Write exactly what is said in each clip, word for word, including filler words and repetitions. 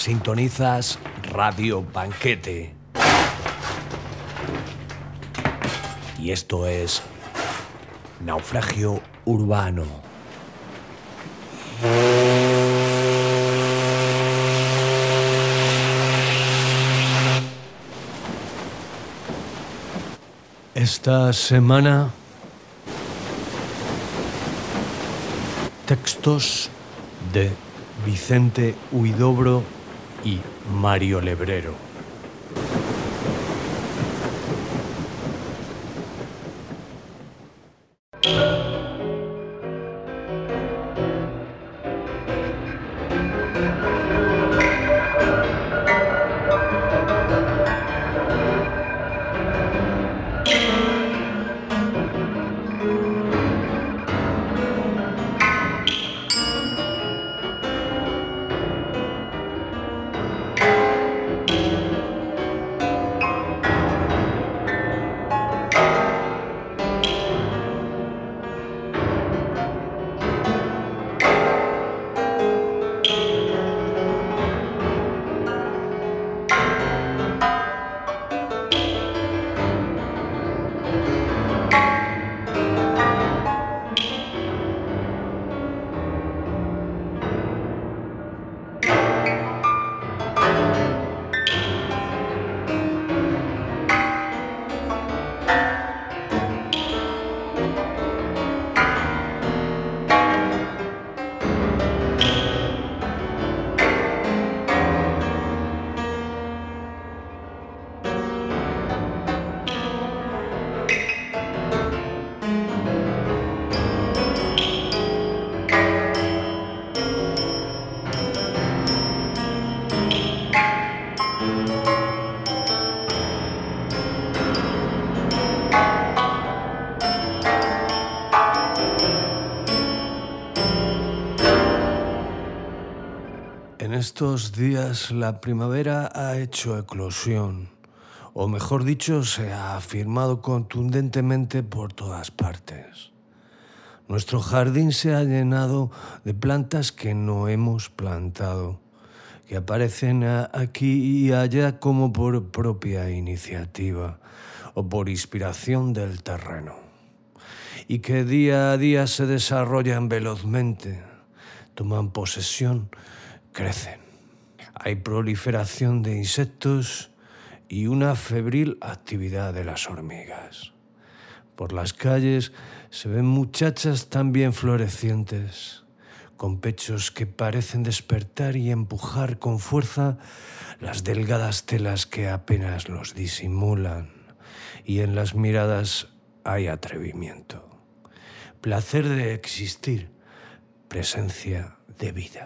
Sintonizas Radio Banquete. Y esto es Naufragio Urbano. Esta semana, textos de Vicente Huidobro y Mario Lebrero. En estos días la primavera ha hecho eclosión, o mejor dicho, se ha afirmado contundentemente por todas partes. Nuestro jardín se ha llenado de plantas que no hemos plantado, que aparecen aquí y allá como por propia iniciativa o por inspiración del terreno, y que día a día se desarrollan velozmente, toman posesión, crecen. Hay proliferación de insectos y una febril actividad de las hormigas. Por las calles se ven muchachas también florecientes, con pechos que parecen despertar y empujar con fuerza las delgadas telas que apenas los disimulan, y en las miradas hay atrevimiento, placer de existir, presencia de vida.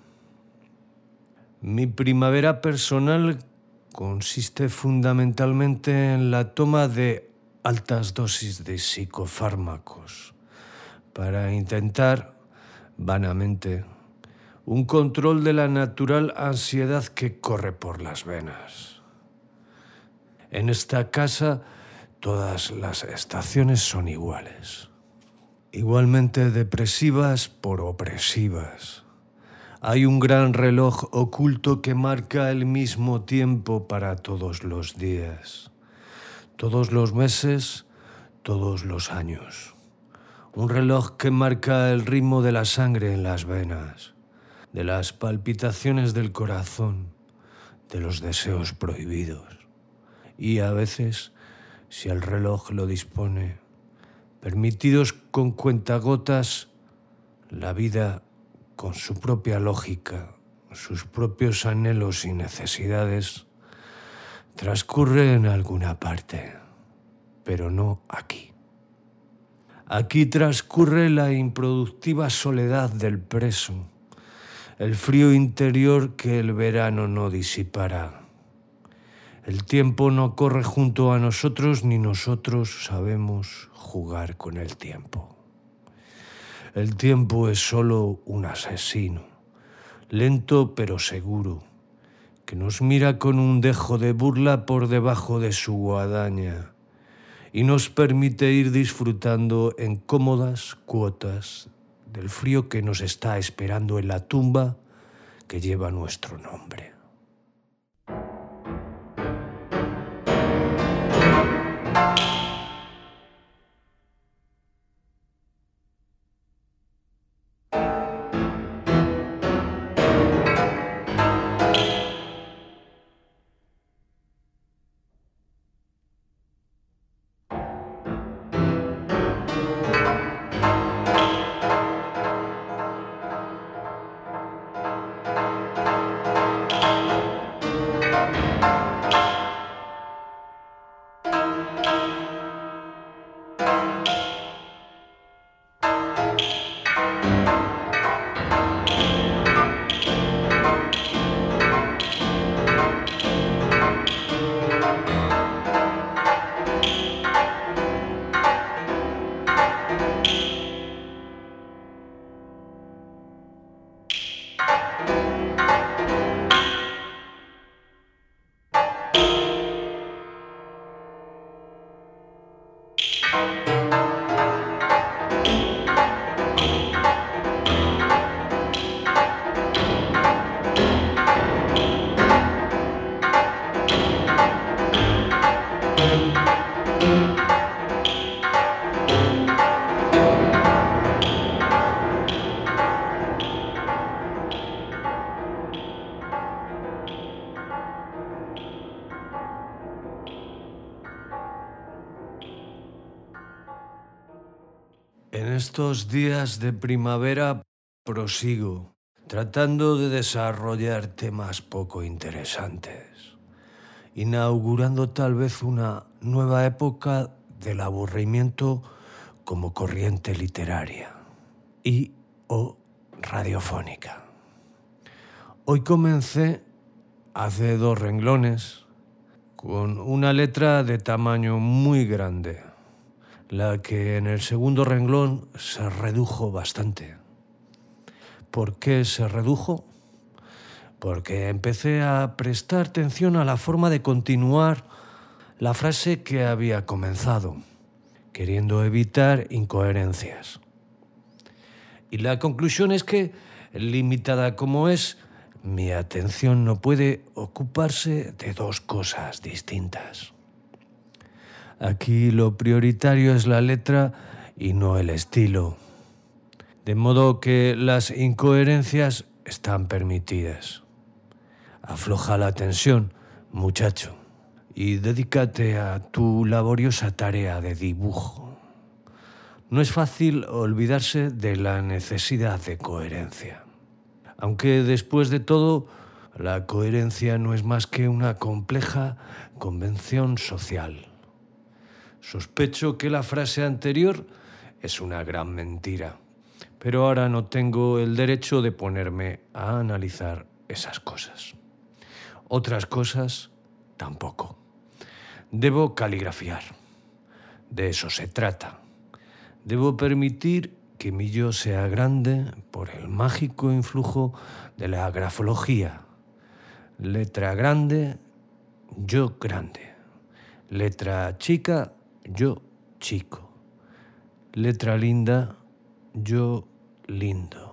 Mi primavera personal consiste fundamentalmente en la toma de altas dosis de psicofármacos para intentar, vanamente, un control de la natural ansiedad que corre por las venas. En esta casa todas las estaciones son iguales, igualmente depresivas por opresivas. Hay un gran reloj oculto que marca el mismo tiempo para todos los días, todos los meses, todos los años. Un reloj que marca el ritmo de la sangre en las venas, de las palpitaciones del corazón, de los deseos prohibidos. Y a veces, si el reloj lo dispone, permitidos con cuentagotas, la vida con su propia lógica, sus propios anhelos y necesidades, transcurre en alguna parte, pero no aquí. Aquí transcurre la improductiva soledad del preso, el frío interior que el verano no disipará. El tiempo no corre junto a nosotros ni nosotros sabemos jugar con el tiempo. El tiempo es solo un asesino, lento pero seguro, que nos mira con un dejo de burla por debajo de su guadaña y nos permite ir disfrutando en cómodas cuotas del frío que nos está esperando en la tumba que lleva nuestro nombre. En estos días de primavera prosigo, tratando de desarrollar temas poco interesantes, inaugurando tal vez una nueva época del aburrimiento como corriente literaria y o radiofónica. Hoy comencé, hace dos renglones, con una letra de tamaño muy grande, la que en el segundo renglón se redujo bastante. ¿Por qué se redujo? Porque empecé a prestar atención a la forma de continuar la frase que había comenzado, queriendo evitar incoherencias. Y la conclusión es que, limitada como es, mi atención no puede ocuparse de dos cosas distintas. Aquí lo prioritario es la letra y no el estilo. De modo que las incoherencias están permitidas. Afloja la tensión, muchacho, y dedícate a tu laboriosa tarea de dibujo. No es fácil olvidarse de la necesidad de coherencia. Aunque después de todo, la coherencia no es más que una compleja convención social. Sospecho que la frase anterior es una gran mentira, pero ahora no tengo el derecho de ponerme a analizar esas cosas. Otras cosas, tampoco. Debo caligrafiar. De eso se trata. Debo permitir que mi yo sea grande por el mágico influjo de la grafología. Letra grande, yo grande. Letra chica, yo chico. Letra linda, yo lindo.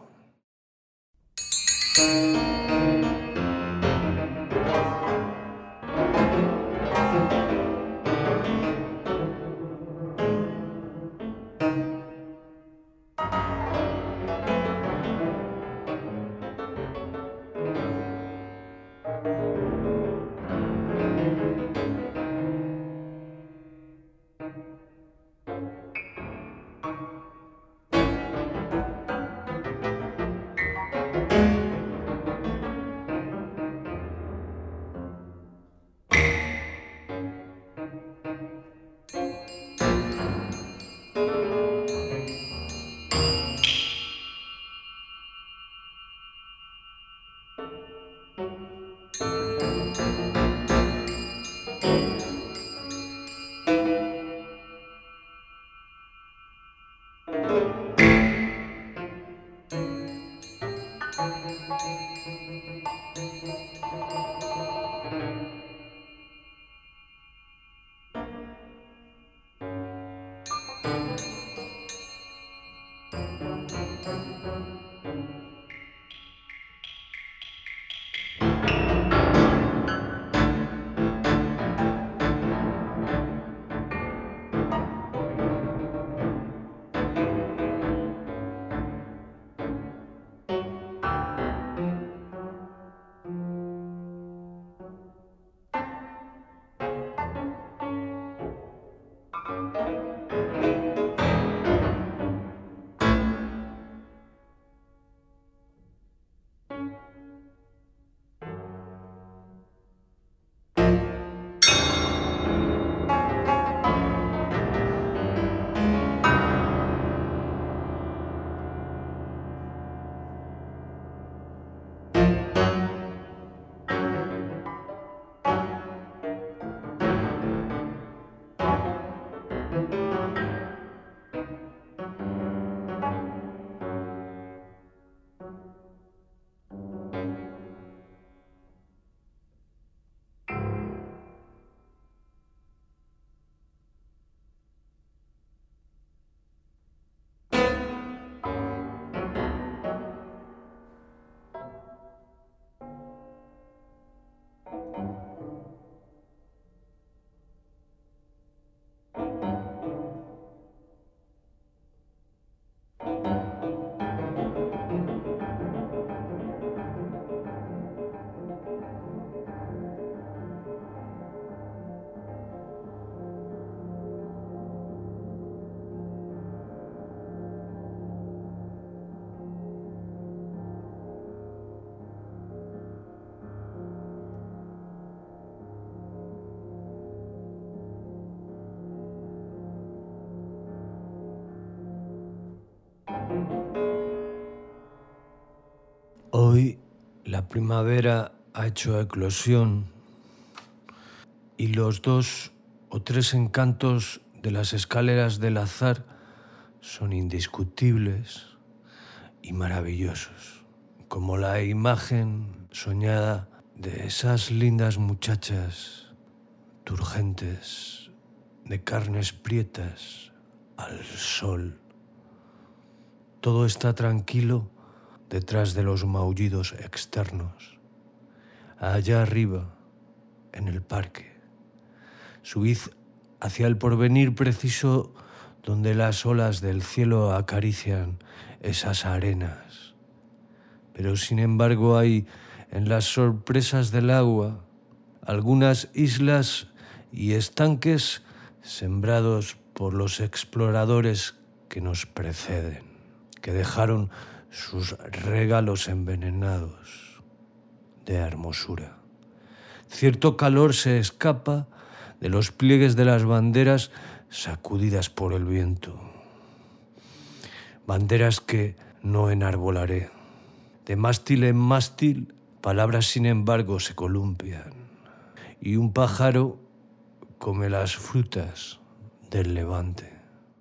Hoy la primavera ha hecho eclosión y los dos o tres encantos de las escaleras del azar son indiscutibles y maravillosos, como la imagen soñada de esas lindas muchachas turgentes de carnes prietas al sol. Todo está tranquilo detrás de los maullidos externos. Allá arriba, en el parque, subid hacia el porvenir preciso donde las olas del cielo acarician esas arenas. Pero sin embargo hay en las sorpresas del agua algunas islas y estanques sembrados por los exploradores que nos preceden, que dejaron sus regalos envenenados de hermosura. Cierto calor se escapa de los pliegues de las banderas sacudidas por el viento. Banderas que no enarbolaré. De mástil en mástil, palabras sin embargo se columpian. Y un pájaro come las frutas del levante.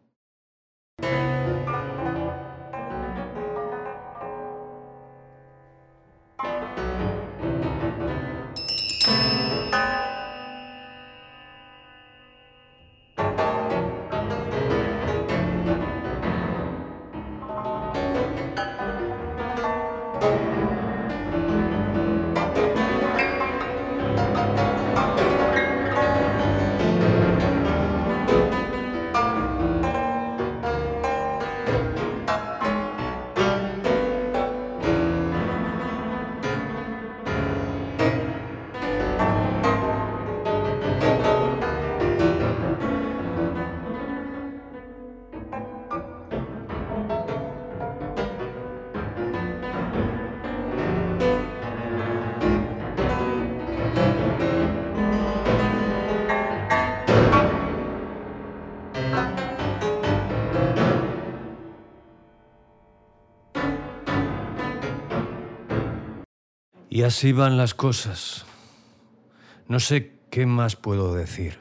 Y así van las cosas. No sé qué más puedo decir.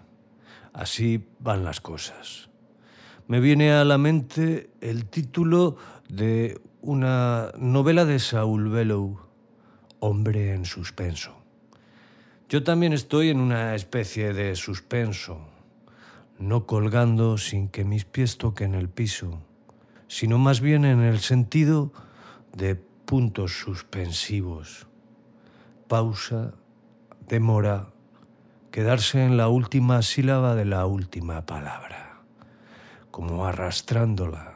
Así van las cosas. Me viene a la mente el título de una novela de Saul Bellow, Hombre en suspenso. Yo también estoy en una especie de suspenso, no colgando sin que mis pies toquen el piso, sino más bien en el sentido de puntos suspensivos. Pausa, demora, quedarse en la última sílaba de la última palabra, como arrastrándola.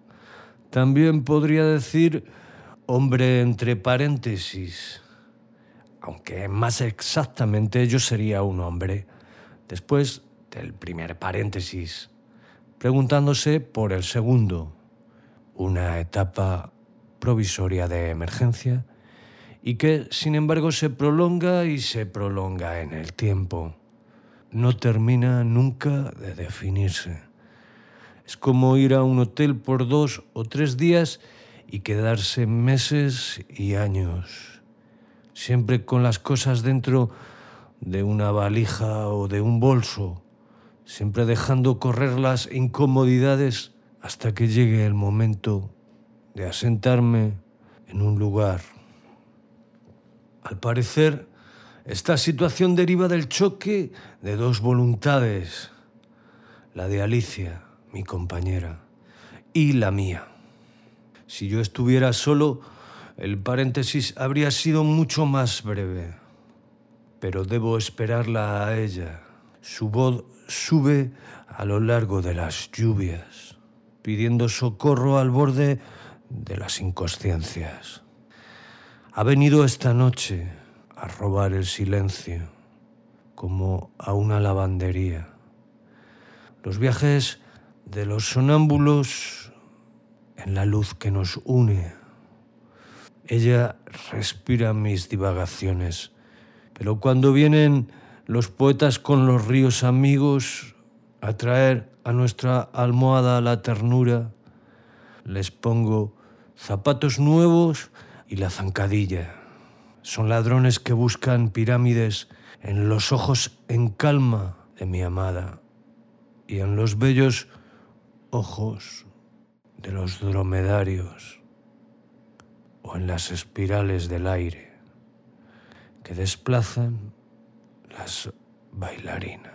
También podría decir hombre entre paréntesis, aunque más exactamente yo sería un hombre después del primer paréntesis, preguntándose por el segundo, una etapa provisoria de emergencia y que, sin embargo, se prolonga y se prolonga en el tiempo. No termina nunca de definirse. Es como ir a un hotel por dos o tres días y quedarse meses y años, siempre con las cosas dentro de una valija o de un bolso, siempre dejando correr las incomodidades hasta que llegue el momento de asentarme en un lugar. Al parecer, esta situación deriva del choque de dos voluntades, la de Alicia, mi compañera, y la mía. Si yo estuviera solo, el paréntesis habría sido mucho más breve, pero debo esperarla a ella. Su voz sube a lo largo de las lluvias, pidiendo socorro al borde de las inconsciencias. Ha venido esta noche a robar el silencio, como a una lavandería. Los viajes de los sonámbulos en la luz que nos une. Ella respira mis divagaciones, pero cuando vienen los poetas con los ríos amigos a traer a nuestra almohada la ternura, les pongo zapatos nuevos y la zancadilla. Son ladrones que buscan pirámides en los ojos en calma de mi amada y en los bellos ojos de los dromedarios o en las espirales del aire que desplazan las bailarinas.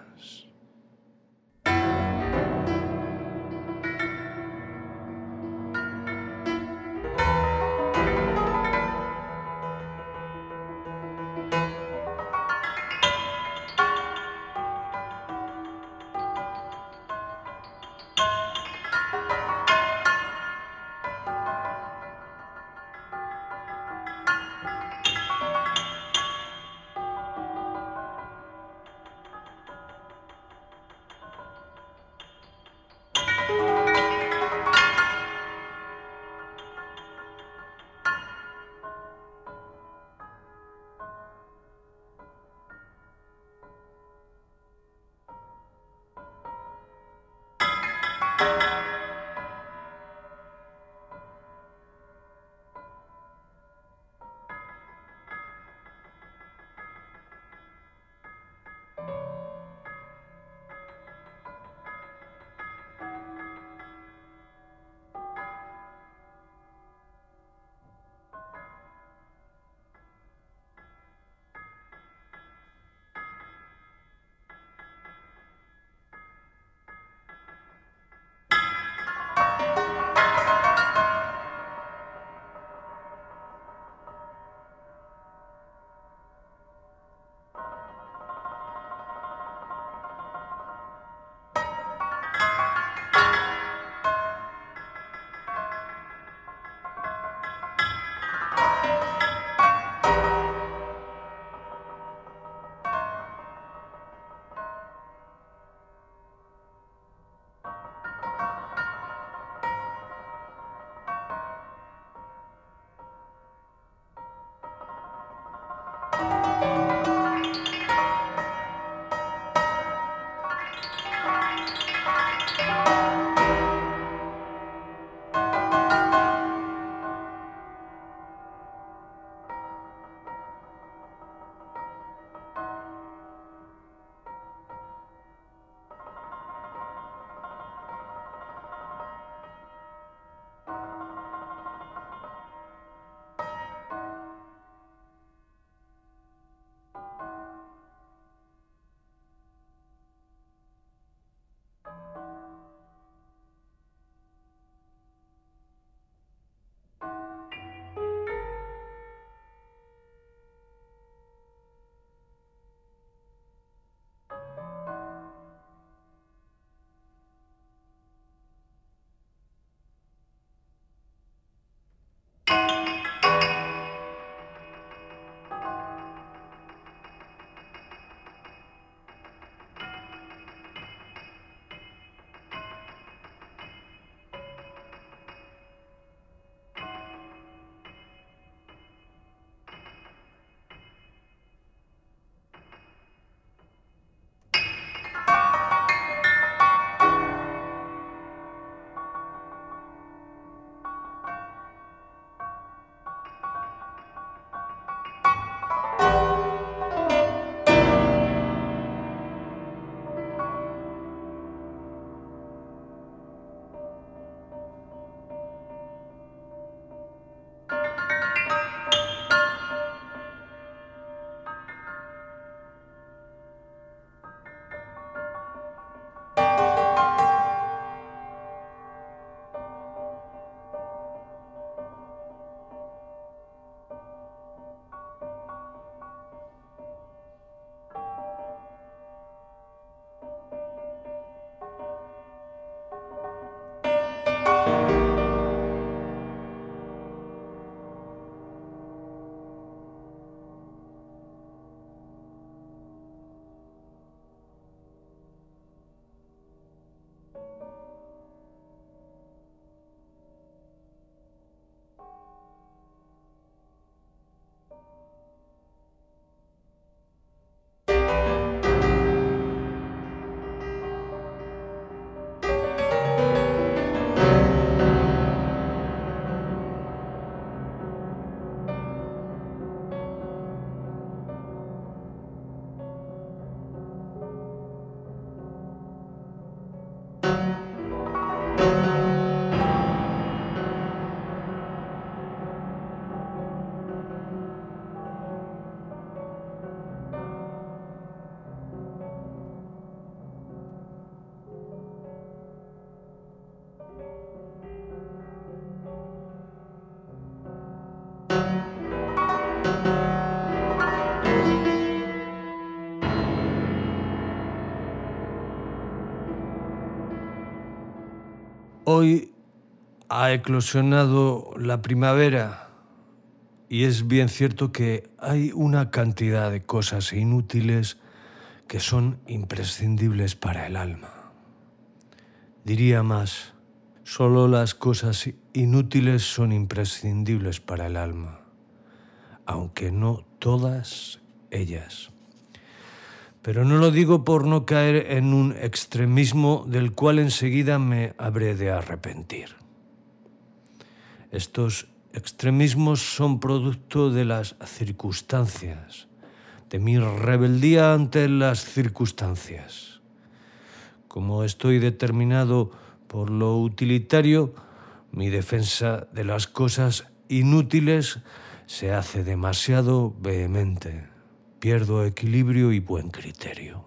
Hoy ha eclosionado la primavera y es bien cierto que hay una cantidad de cosas inútiles que son imprescindibles para el alma. Diría más, solo las cosas inútiles son imprescindibles para el alma, aunque no todas ellas. Pero no lo digo por no caer en un extremismo del cual enseguida me habré de arrepentir. Estos extremismos son producto de las circunstancias, de mi rebeldía ante las circunstancias. Como estoy determinado por lo utilitario, mi defensa de las cosas inútiles se hace demasiado vehemente. Pierdo equilibrio y buen criterio.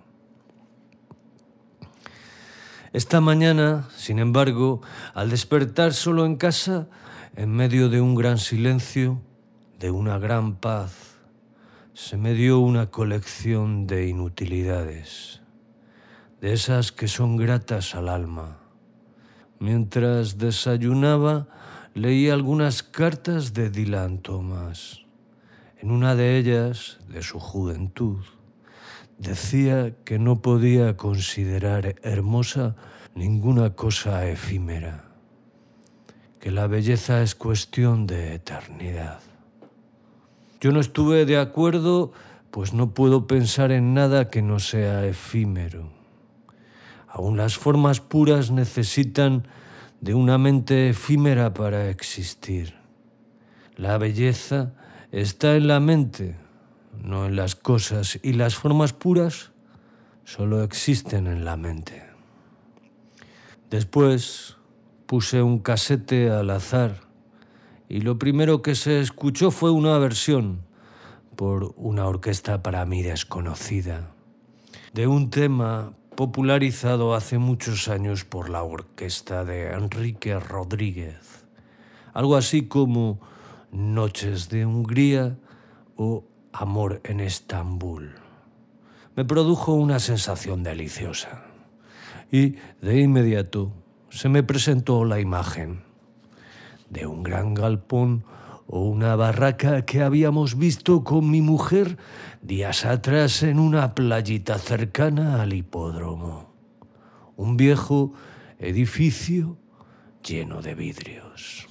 Esta mañana, sin embargo, al despertar solo en casa, en medio de un gran silencio, de una gran paz, se me dio una colección de inutilidades, de esas que son gratas al alma. Mientras desayunaba, leí algunas cartas de Dylan Thomas. En una de ellas, de su juventud, decía que no podía considerar hermosa ninguna cosa efímera, que la belleza es cuestión de eternidad. Yo no estuve de acuerdo, pues no puedo pensar en nada que no sea efímero. Aún las formas puras necesitan de una mente efímera para existir. La belleza está en la mente, no en las cosas, y las formas puras solo existen en la mente. Después puse un casete al azar y lo primero que se escuchó fue una versión por una orquesta para mí desconocida de un tema popularizado hace muchos años por la orquesta de Enrique Rodríguez, algo así como Noches de Hungría o Amor en Estambul. Me produjo una sensación deliciosa y de inmediato se me presentó la imagen de un gran galpón o una barraca que habíamos visto con mi mujer días atrás en una playita cercana al hipódromo. Un viejo edificio lleno de vidrios.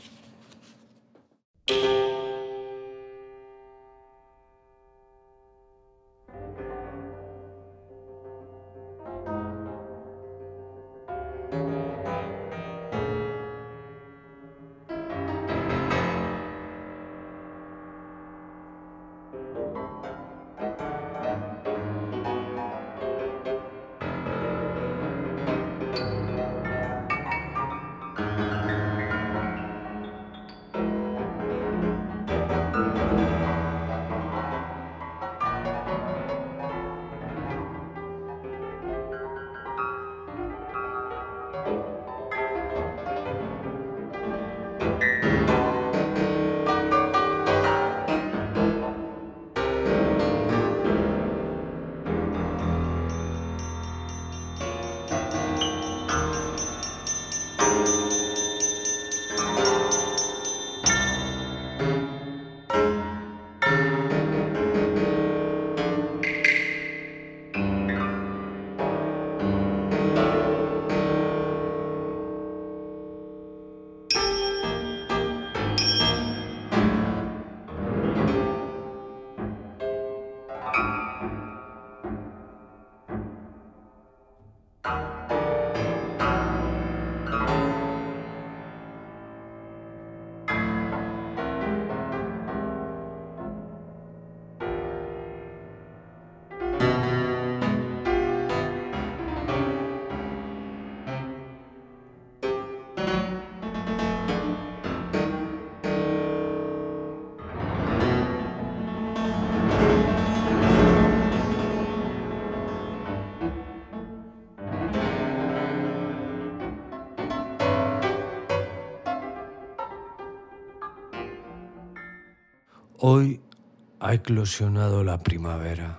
Hoy ha eclosionado la primavera.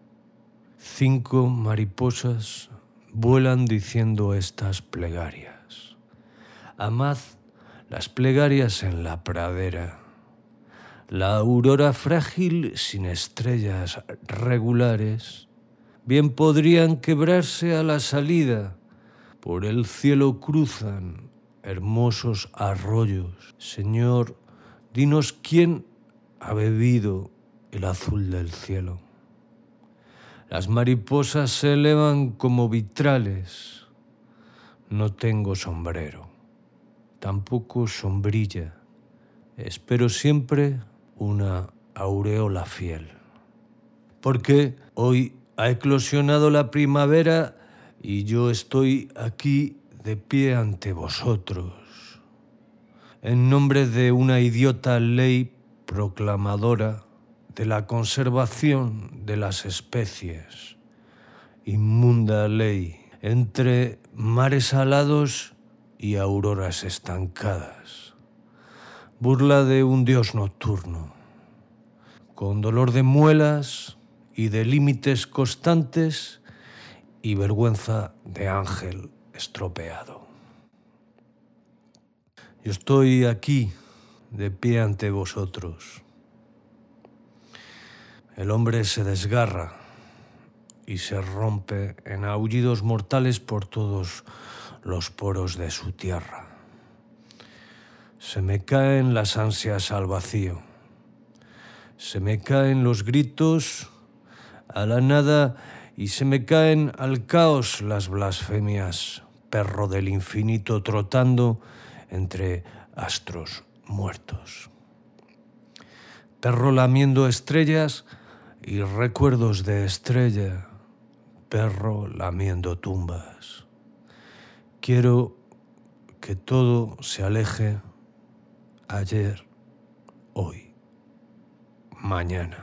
Cinco mariposas vuelan diciendo estas plegarias. Amad las plegarias en la pradera. La aurora frágil sin estrellas regulares bien podrían quebrarse a la salida. Por el cielo cruzan hermosos arroyos. Señor, dinos quién ha bebido el azul del cielo. Las mariposas se elevan como vitrales. No tengo sombrero, tampoco sombrilla. Espero siempre una aureola fiel. Porque hoy ha eclosionado la primavera y yo estoy aquí de pie ante vosotros, en nombre de una idiota ley proclamadora de la conservación de las especies. Inmunda ley entre mares alados y auroras estancadas. Burla de un dios nocturno, con dolor de muelas y de límites constantes y vergüenza de ángel estropeado. Yo estoy aquí de pie ante vosotros. El hombre se desgarra y se rompe en aullidos mortales por todos los poros de su tierra. Se me caen las ansias al vacío. Se me caen los gritos a la nada y se me caen al caos las blasfemias, perro del infinito trotando entre astros muertos. Perro lamiendo estrellas y recuerdos de estrella, perro lamiendo tumbas. Quiero que todo se aleje ayer, hoy, mañana.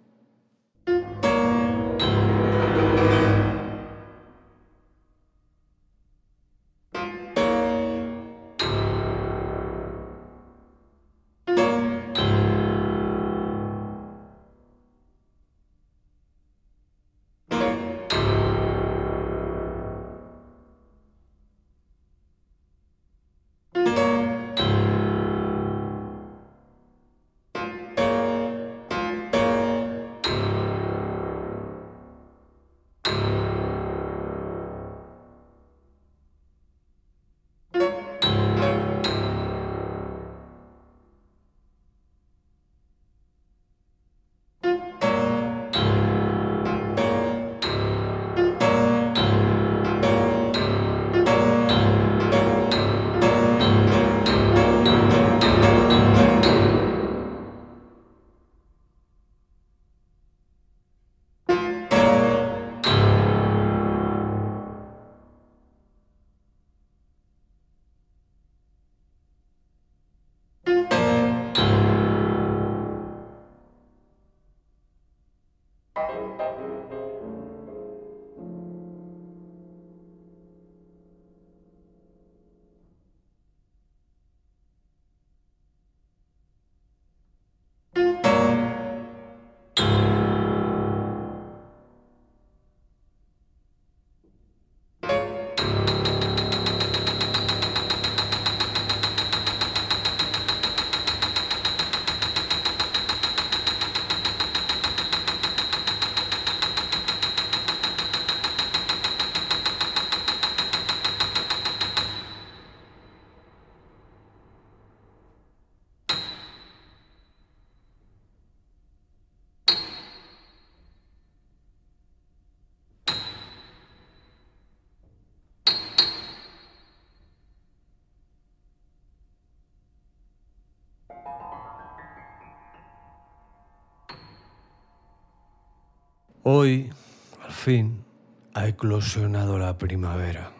Hoy, al fin, ha eclosionado la primavera.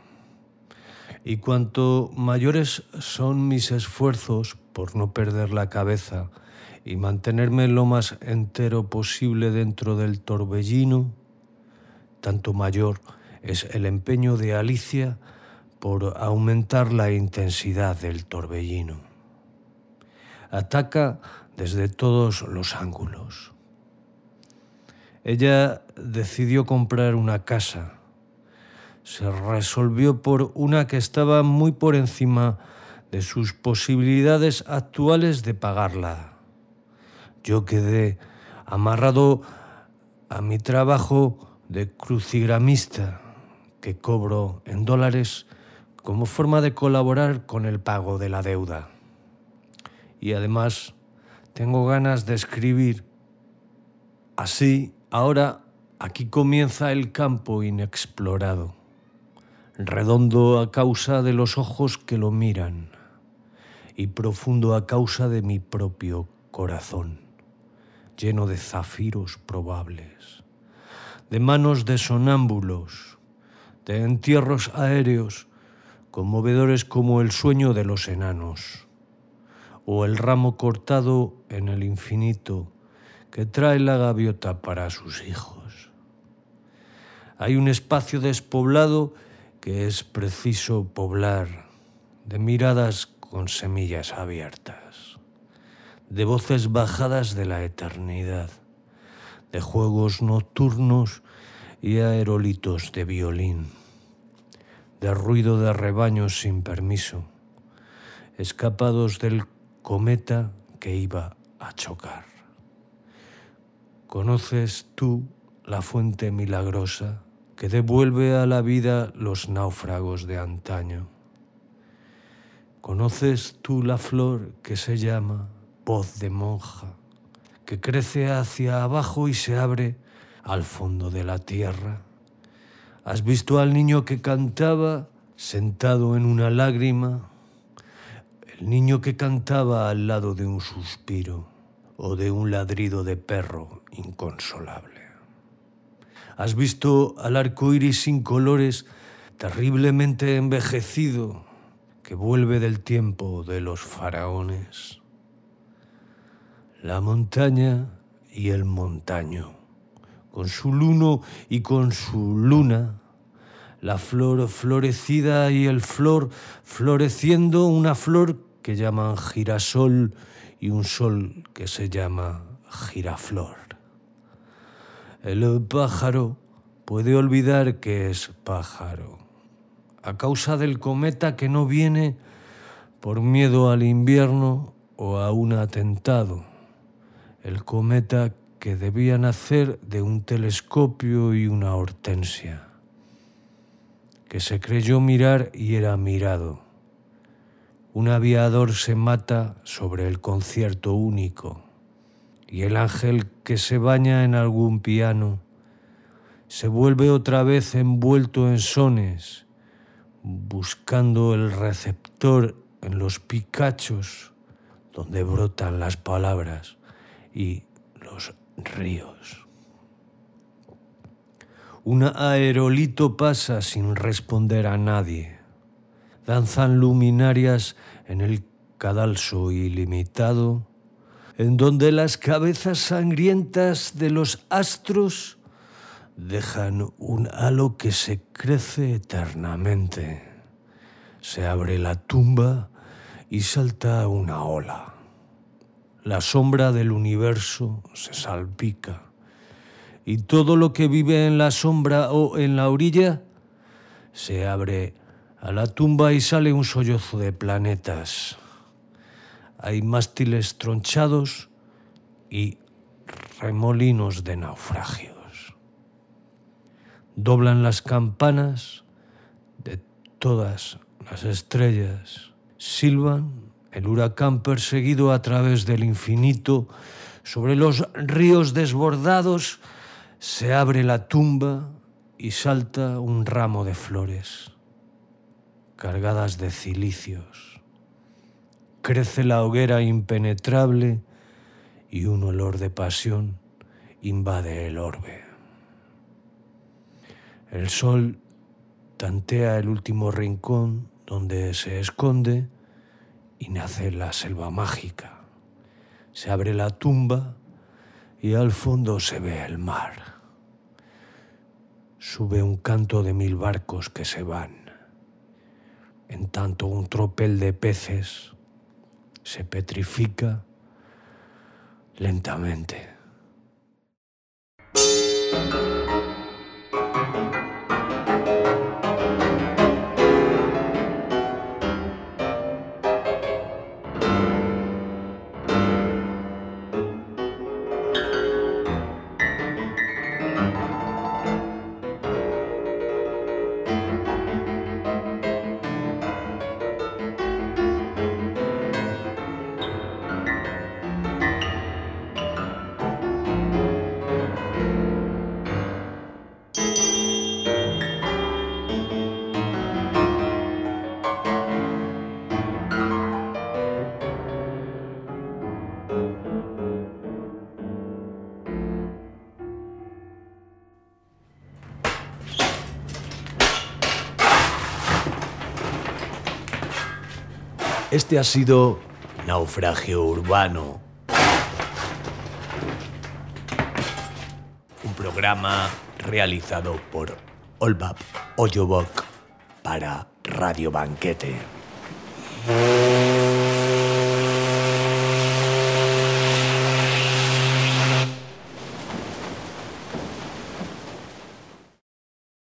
Y cuanto mayores son mis esfuerzos por no perder la cabeza y mantenerme lo más entero posible dentro del torbellino, tanto mayor es el empeño de Alicia por aumentar la intensidad del torbellino. Ataca desde todos los ángulos. Ella decidió comprar una casa. Se resolvió por una que estaba muy por encima de sus posibilidades actuales de pagarla. Yo quedé amarrado a mi trabajo de crucigramista, que cobro en dólares como forma de colaborar con el pago de la deuda. Y además tengo ganas de escribir. Así, ahora aquí comienza el campo inexplorado, redondo a causa de los ojos que lo miran y profundo a causa de mi propio corazón, lleno de zafiros probables, de manos de sonámbulos, de entierros aéreos conmovedores como el sueño de los enanos, o el ramo cortado en el infinito que trae la gaviota para sus hijos. Hay un espacio despoblado que es preciso poblar, de miradas con semillas abiertas, de voces bajadas de la eternidad, de juegos nocturnos y aerolitos de violín, de ruido de rebaños sin permiso, escapados del cometa que iba a chocar. ¿Conoces tú la fuente milagrosa que devuelve a la vida los náufragos de antaño? ¿Conoces tú la flor que se llama voz de monja, que crece hacia abajo y se abre al fondo de la tierra? ¿Has visto al niño que cantaba sentado en una lágrima? El niño que cantaba al lado de un suspiro o de un ladrido de perro inconsolable. ¿Has visto al arco iris sin colores, terriblemente envejecido, que vuelve del tiempo de los faraones? La montaña y el montaño, con su luno y con su luna, la flor florecida y el flor floreciendo, una flor que llaman girasol y un sol que se llama giraflor. El pájaro puede olvidar que es pájaro, a causa del cometa que no viene por miedo al invierno o a un atentado. El cometa que debía nacer de un telescopio y una hortensia, que se creyó mirar y era mirado. Un aviador se mata sobre el concierto único y el ángel que se baña en algún piano se vuelve otra vez envuelto en sones, buscando el receptor en los picachos donde brotan las palabras y los ríos. Un aerolito pasa sin responder a nadie. Danzan luminarias en el cadalso ilimitado, en donde las cabezas sangrientas de los astros dejan un halo que se crece eternamente. Se abre la tumba y salta una ola. La sombra del universo se salpica y todo lo que vive en la sombra o en la orilla se abre a la tumba y sale un sollozo de planetas. Hay mástiles tronchados y remolinos de naufragios. Doblan las campanas de todas las estrellas. Silban el huracán perseguido a través del infinito. Sobre los ríos desbordados se abre la tumba y salta un ramo de flores cargadas de cilicios. Crece la hoguera impenetrable y un olor de pasión invade el orbe. El sol tantea el último rincón donde se esconde y nace la selva mágica. Se abre la tumba y al fondo se ve el mar. Sube un canto de mil barcos que se van. En tanto un tropel de peces se petrifica lentamente. Este ha sido Naufragio Urbano. Un programa realizado por Olbap Oyobok para Radio Banquete.